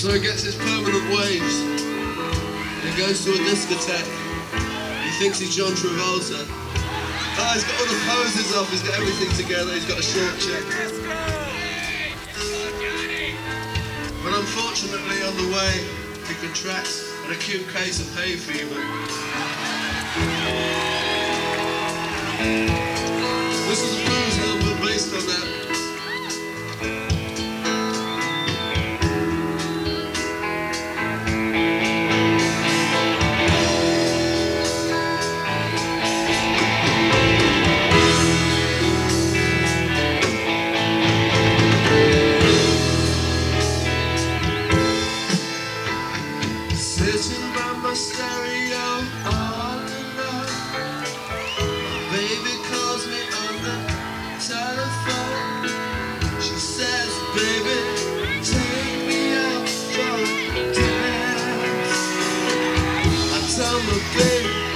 So he gets his permanent waves. He goes to a discotheque. He thinks he's John Travolta. He's got all the poses off, he's got everything together, he's got a short check. But unfortunately on the way, he contracts an acute case of hay fever. This is a blues album based on that. Sitting by my stereo all alone. My baby calls me on the telephone. She says, baby, take me out for dance. I tell my baby,